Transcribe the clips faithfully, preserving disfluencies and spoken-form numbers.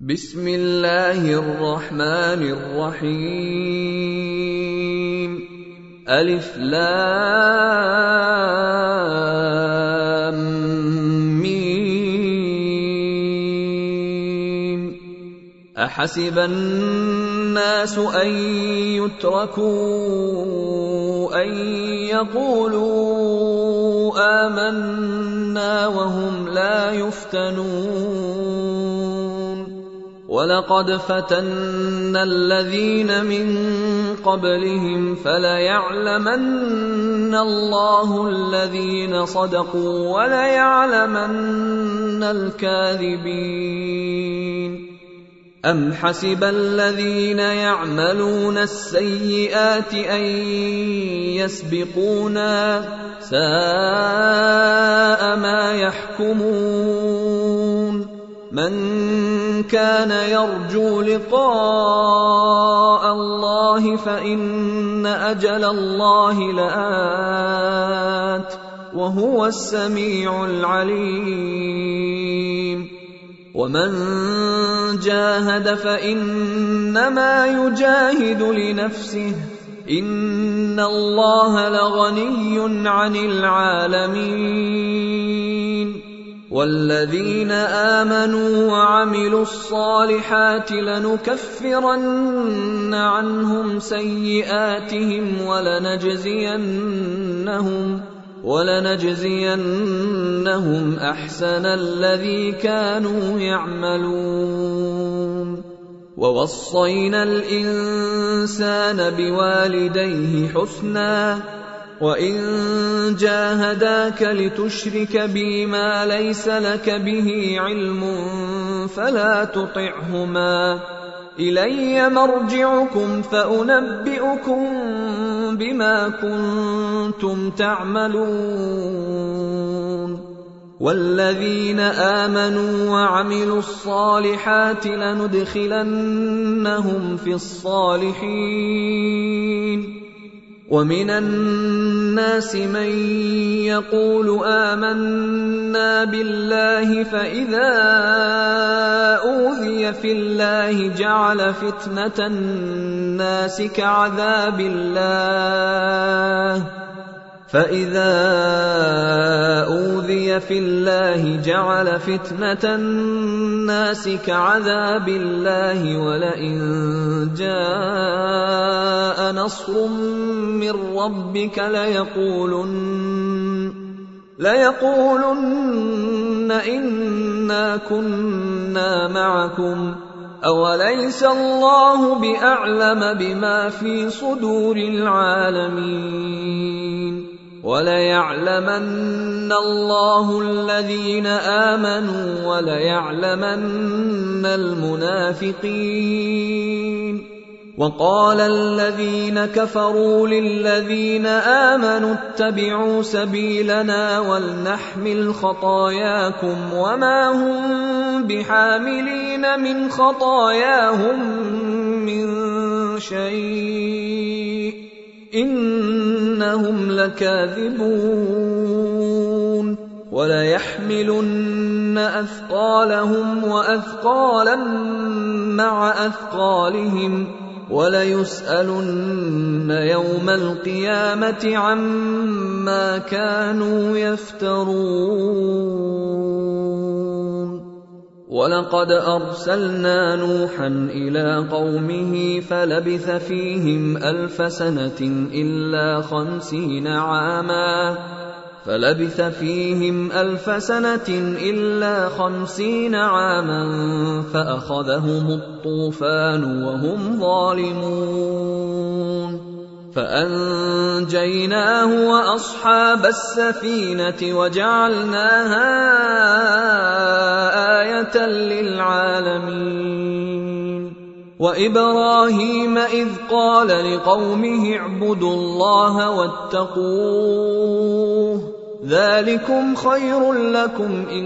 بسم الله الرحمن الرحيم ألف لام ميم أحسب الناس أن يتركوا أن يقولوا آمنا وهم لا يفتنون ولقد فتنا الذين من قبلهم فليعلمن الله الذين صدقوا وليعلمن الكاذبين أم حسب الذين يعملون السيئات أن يسبقونا ساء ما يحكمون من كان يرجو لقاء الله فإن أجل الله لآت وهو السميع العليم ومن جاهد فإنما يجاهد لنفسه إن الله لغني عن العالمين والذين آمنوا وعملوا الصالحات لنكفرن عنهم سيئاتهم ولنجزينهم ولنجزينهم أحسن الذي كانوا يعملون ووصينا الإنسان بوالديه حسنا وإن جاهداك لتشرك بي ما ليس لك به علم فلا تطعهما إلي مرجعكم فأنبئكم بما كنتم تعملون والذين آمنوا وعملوا الصالحات لندخلنهم في الصالحين ومن الناس من يقول آمنا بالله فإذا أوذي في الله جعل فتنة الناس كعذاب الله فإذا أوذي في الله جعل فتنة الناس كعذاب الله ولئن جاء نصر من ربك ليقولن ليقولن إنا كنا معكم أوليس الله بأعلم بما في صدور العالمين وليعلمن الله الذين آمنوا وليعلمن المنافقين وقال الذين كفروا للذين آمنوا اتبعوا سبيلنا ولنحمل خطاياكم وما هم بحاملين من خطاياهم من شيء إنهم لكاذبون وليحملن أثقالهم وأثقالا مع أثقالهم وليسألن يوم القيامة عما كانوا يفترون ولقد أرسلنا نوحا إلى قومه فلبث فيهم ألف سنة إلا خمسين عاما فلبث فيهم ألف سنة إلا خمسين عاما فأخذهم الطوفان وهم ظالمون فأنجيناه وأصحاب السفينة وجعلناها آية للعالمين وإبراهيم إذ قال لقومه اعبدوا الله واتقوه ذلكم خير لكم إن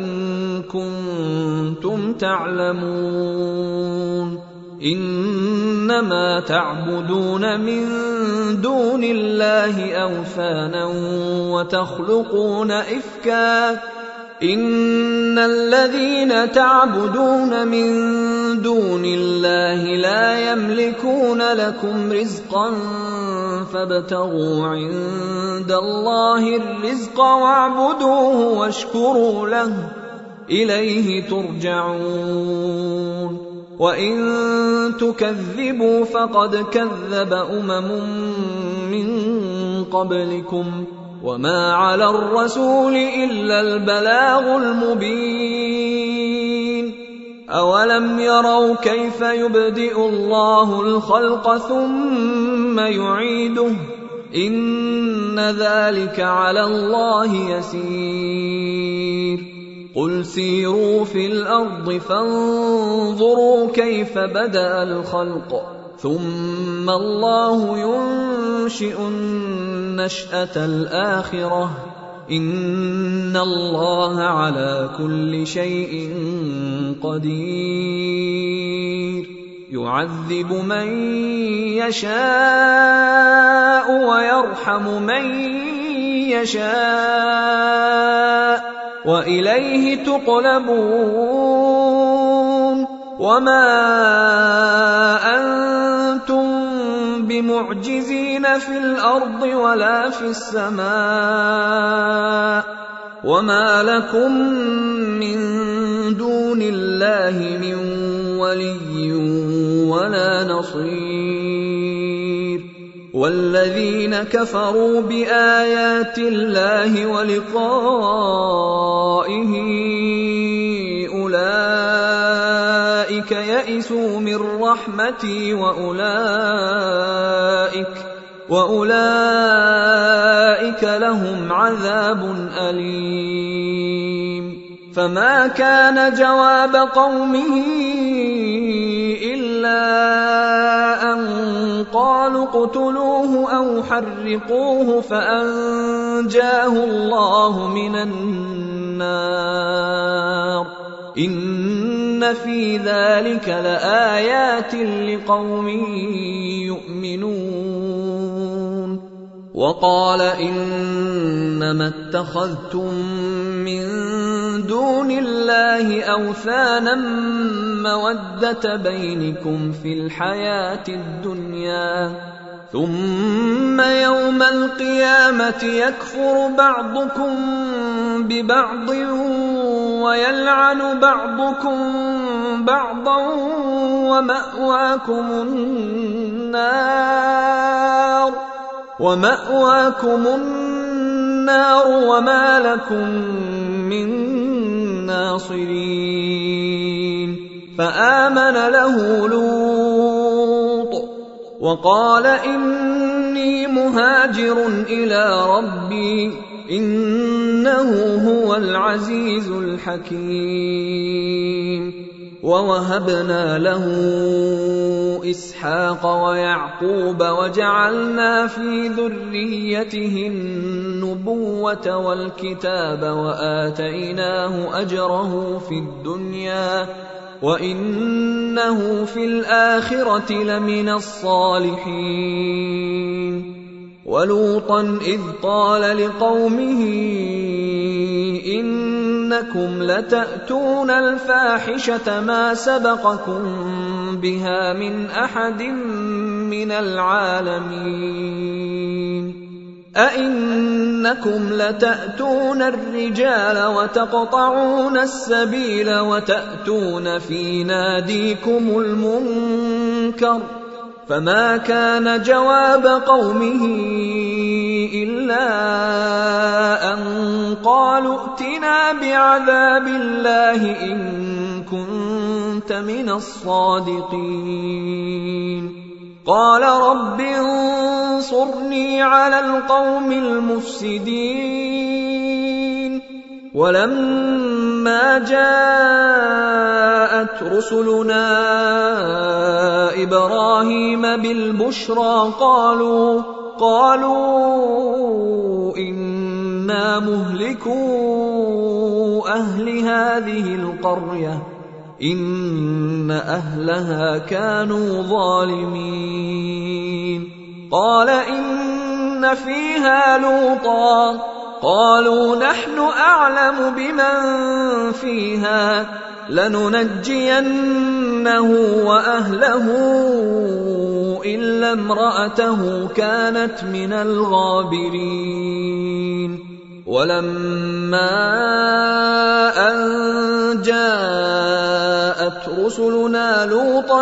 كنتم تعلمون إنما تعبدون من دون الله أوثانا وتخلقون إفكا إن الذين تعبدون من دون الله لا يملكون لكم رزقا فابتغوا عند الله الرزق واعبدوه واشكروا له إليه ترجعون وإن تكذبوا فقد كذب أمم من قبلكم وما على الرسول إلا البلاغ المبين أولم يروا كيف يبدئ الله الخلق ثم يعيده إن ذلك على الله يسير قل سيروا في الأرض فانظروا كيف بدأ الخلق ثم الله ينشئ النشأة الآخرة إن الله على كل شيء قدير يعذب من يشاء ويرحم من يشاء وإليه تقلبون وما أنتم بمعجزين في الأرض ولا في السماء وما لكم من دون الله من ولي ولا نصير والذين كفروا بآيات الله ولقائه أولئك يئسوا من رحمتي وأولئك وأولئك لهم عذاب أليم فما كان جواب قومه إلا أن قالوا اقتلوه أو حرقوه فأنجاه الله من النار إن في ذلك لآيات لقوم يؤمنون وقال إنما اتخذتم من دون الله أوثانا مودة بينكم في الحياة الدنيا ثم يوم القيامة يكفر بعضكم ببعض ويلعن بعضكم بعضا ومأواكم النار ومأواكم النار وما لكم من ناصرين فآمن له لوط وقال إني مهاجر إلى ربي إنه هو العزيز الحكيم ووهبنا له إسحاق ويعقوب وجعلنا في ذريته النبوة والكتاب وآتيناه أجره في الدنيا وإنه في الآخرة لمن الصالحين ولوطا إذ قال لقومه إنكم لتأتون الفاحشة ما سبقكم بها من أحد من العالمين أئنكم لتأتون الرجال وتقطعون السبيل وتأتون في ناديكم المنكر فما كان جواب قومه إلا أن قالوا ائتنا بعذاب الله إن كنت من الصادقين قال رب انصرني على القوم المفسدين ولما جاءت رسلنا إبراهيم بالبشرى قالوا قالوا إنا مهلكو أهل هذه القرية إن أهلها كانوا ظالمين قال إن فيها لوطا قالوا نحن أعلم بمن فيها لننجينه وأهله إلا امرأته كانت من الغابرين ولما أن جاءت رسلنا لوطا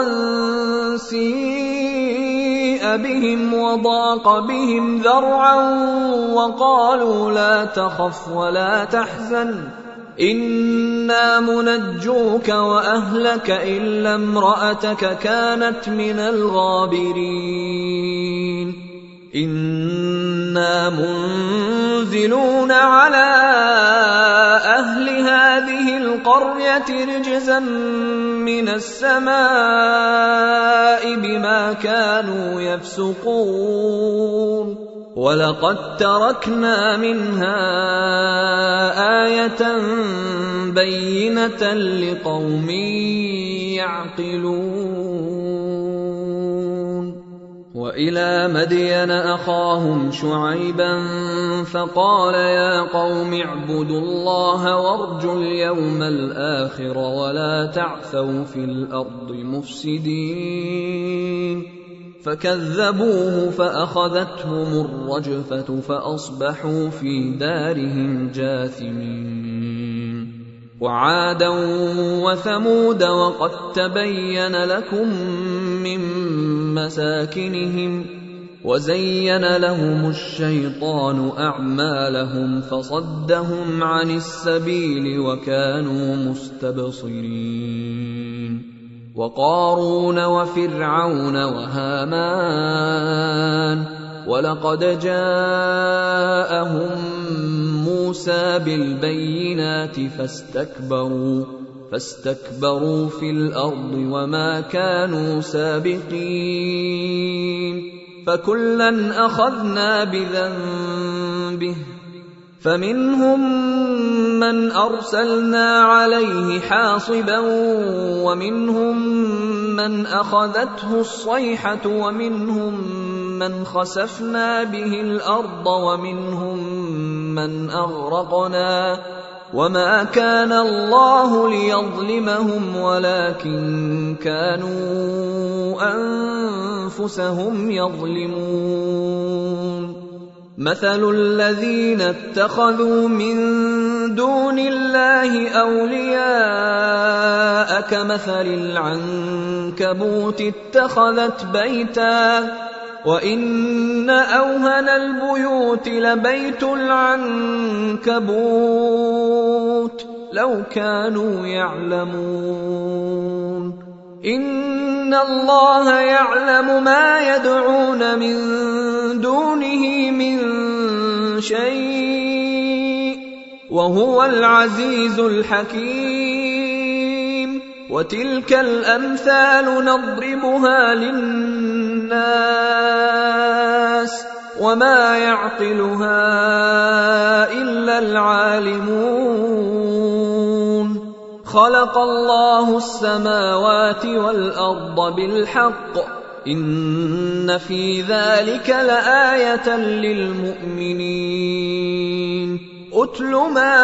سيء بهم وضاق بهم ذرعا وقالوا لا تخف ولا تحزن إنا منجوك وأهلك إلا امرأتك كانت من الغابرين إنا منزلون على أهل هذه القرية رجزا من السماء بما كانوا يفسقون ولقد تركنا منها آية بينة لقوم يعقلون وإلى مدين أخاهم شعيبا فقال يا قوم اعبدوا الله وارجوا اليوم الآخر ولا تعثوا في الأرض مفسدين فكذبوه فأخذتهم الرجفة فأصبحوا في دارهم جاثمين وعادا وثمود وقد تبين لكم من مساكنهم وزين لهم الشيطان أعمالهم فصدهم عن السبيل وكانوا مستبصرين وقارون وفرعون وهامان ولقد جاءهم موسى بالبينات فاستكبروا فاستكبروا في الأرض وما كانوا سابقين فكلا أخذنا بذنبه فمنهم من أرسلنا عليه حاصبا ومنهم من أخذته الصيحة ومنهم من خسفنا به الأرض ومنهم من أغرقنا وما كان الله ليظلمهم ولكن كانوا أنفسهم يظلمون مثل الذين اتخذوا من دون الله أولياء كمثل العنكبوت اتخذت بيتا وإن أوهن البيوت لبيت العنكبوت لو كانوا يعلمون إن الله يعلم ما يدعون من دونه من شيء وهو العزيز الحكيم وتلك الأمثال نضربها للناس وما يعقلها إلا العالمون خلق الله السماوات والأرض بالحق إن في ذلك لآية للمؤمنين أتل ما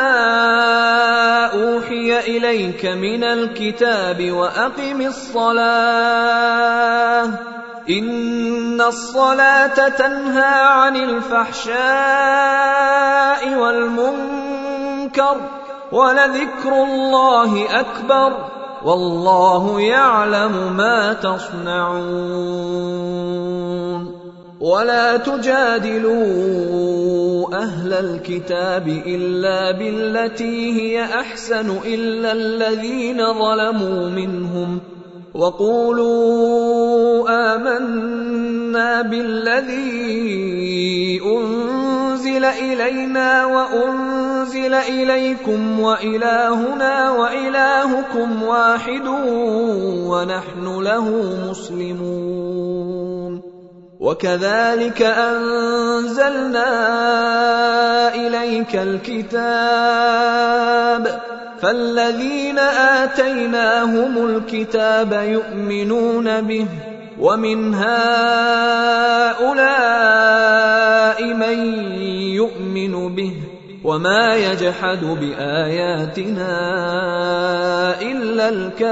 أوحي إليك من الكتاب وأقم الصلاة إن الصلاة تنهى عن الفحشاء والمنكر ولذكر الله أكبر والله يعلم ما تصنعون ولا تجادلوا أهل الكتاب إلا بالتي هي أحسن إلا الذين ظلموا منهم وقولوا آمنا بالذي أنزل إلينا وأنزل إليكم وإلهنا وإلهكم واحد ونحن له مسلمون وكذلك أنزلنا إليك الكتاب فالذين آتيناهم الكتاب يؤمنون به ومن هؤلاء من يؤمن به وما يجحد بآياتنا إلا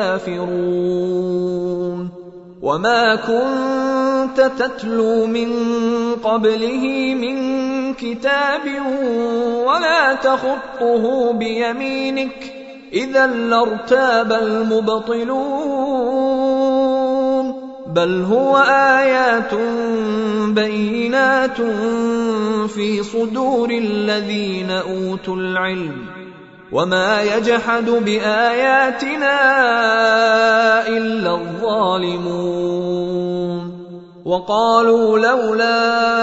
الكافرون وما كنت تتلو من قبله من كتاب ولا تخطه بيمينك إذا لارتاب المبطلون بل هو آيات بينات في صدور الذين أوتوا العلم وما يجحد بآياتنا إلا الظالمون وقالوا لولا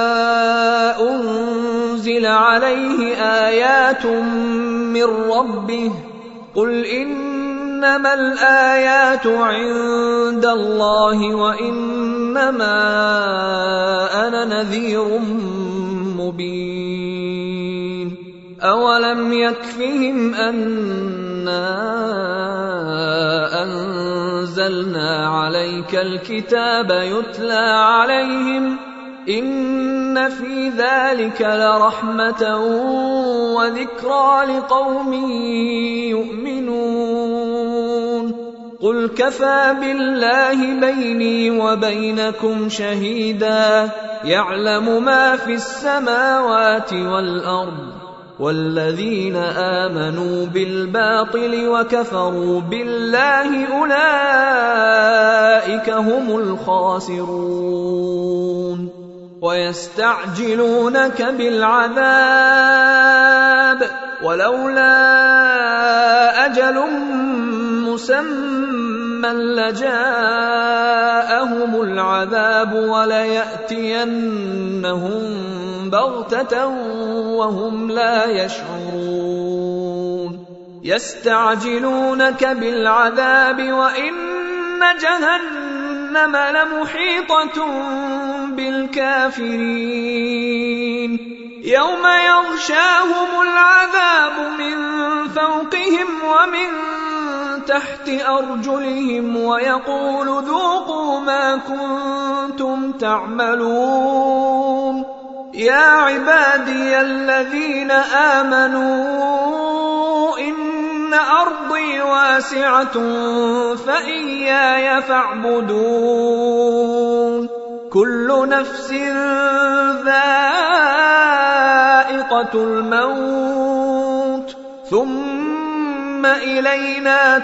أنزل عليه آيات من ربه قل إنما الآيات عند الله وإنما أنا نذير مبين أولم يكفهم أنا أنزلنا عليك الكتاب يتلى عليهم إن في ذلك لرحمة وذكرى لقوم يؤمنون قل كفى بالله بيني وبينكم شهيدا يعلم ما في السماوات والأرض والذين آمنوا بالباطل وكفروا بالله أولئك هم الخاسرون ويستعجلونك بالعذاب ولولا أجل مسمى لجاءهم العذاب وليأتينهم بغتة وهم لا يشعرون يستعجلونك بالعذاب وإن جهنم لمحيطة بالكافرين يوم يغشاهم العذاب من فوقهم ومن تحت أرجلهم ويقول ذوقوا ما كنتم تعملون يا عبادي الذين آمنوا إن أرضي واسعة فإياي فاعبدون كل نفس ذائقة الموت ثم إلينا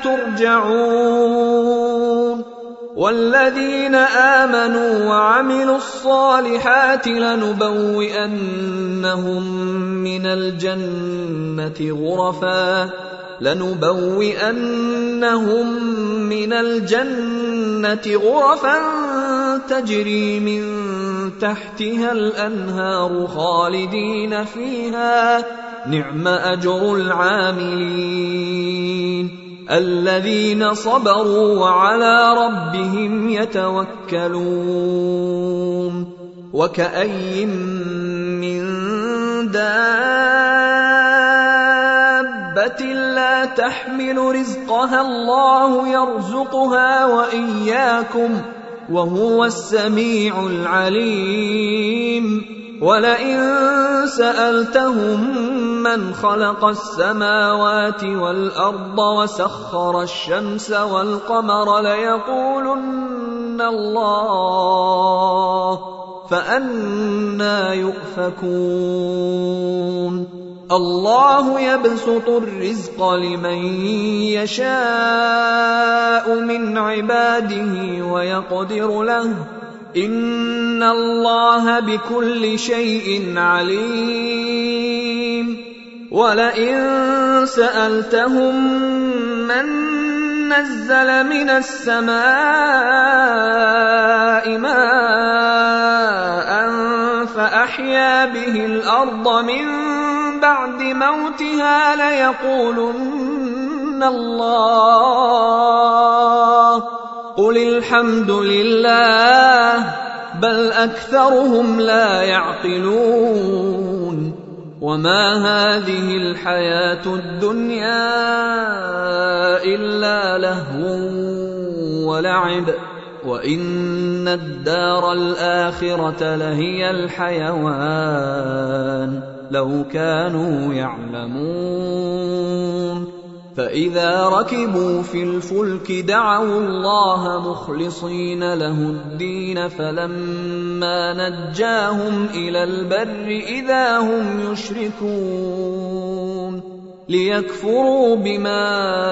ترجعون والذين آمنوا وعملوا الصالحات لنبوئنهم من الجنة غرفا لنبوئنهم من الجنة غرفا تجري من تحتها الأنهار خالدين فيها نعم أجر العاملين الذين صبروا وعلى ربهم يتوكلون وكأي من دابة لا تحمل رزقها الله يرزقها وإياكم وهو السميع العليم ولئن سألتهم من خلق السماوات والأرض وسخر الشمس والقمر ليقولن الله فأنى يؤفكون الله يبسط الرزق لمن يشاء من عباده ويقدر له إن الله بكل شيء عليم ولئن سألتهم من نزل من السماء ماء فأحيا به الأرض من بعد موتها ليقولن الله قل الحمد لله بل أكثرهم لا يعقلون وما هذه الحياة الدنيا إلا لهو ولعب وَإِنَّ الدَّارَ الْآخِرَةَ لَهِيَ الْحَيَوَانُ لَوْ كَانُوا يَعْلَمُونَ فَإِذَا رَكِبُوا فِي الْفُلْكِ دَعَوُا اللَّهَ مُخْلِصِينَ لَهُ الدِّينَ فَلَمَّا نَجَّاهُمْ إِلَى الْبَرِّ إِذَا هُمْ يُشْرِكُونَ لِيَكْفُرُوا بِمَا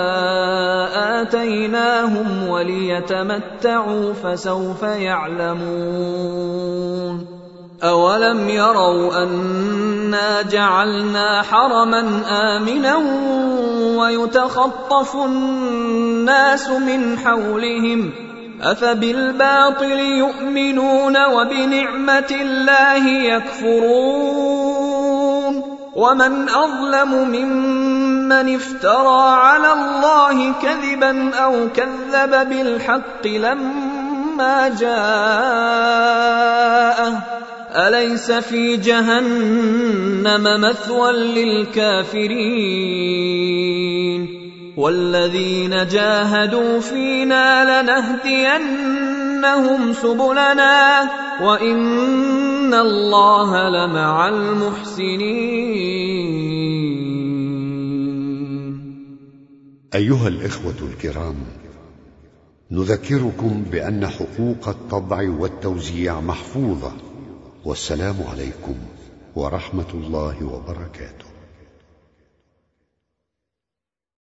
آتَيْنَاهُمْ وَلِيَتَمَتَّعُوا فَسَوْفَ يَعْلَمُونَ أَوَلَمْ يَرَوْا أَنَّا جَعَلْنَا حَرَمًا آمِنًا وَيُتَخَطَّفُ النَّاسُ مِنْ حَوْلِهِمْ أَفَبِالْبَاطِلِ يُؤْمِنُونَ وَبِنِعْمَةِ اللَّهِ يَكْفُرُونَ وَمَنْ أَظْلَمُ مِمَّنِ افْتَرَىٰ عَلَى اللَّهِ كَذِبًا أَوْ كَذَّبَ بِالْحَقِّ لَمَّا جَاءَهُ أَلَيْسَ فِي جَهَنَّمَ مَثْوًى لِّلْكَافِرِينَ وَالَّذِينَ جَاهَدُوا فِينَا لَنَهْدِيَنَّهُمْ سُبُلَنَا وَإِنَّ اللَّهَ لَمَعَ الْمُحْسِنِينَ. أيها الإخوة الكرام، نذكركم بأن حقوق الطبع والتوزيع محفوظة، والسلام عليكم ورحمة الله وبركاته.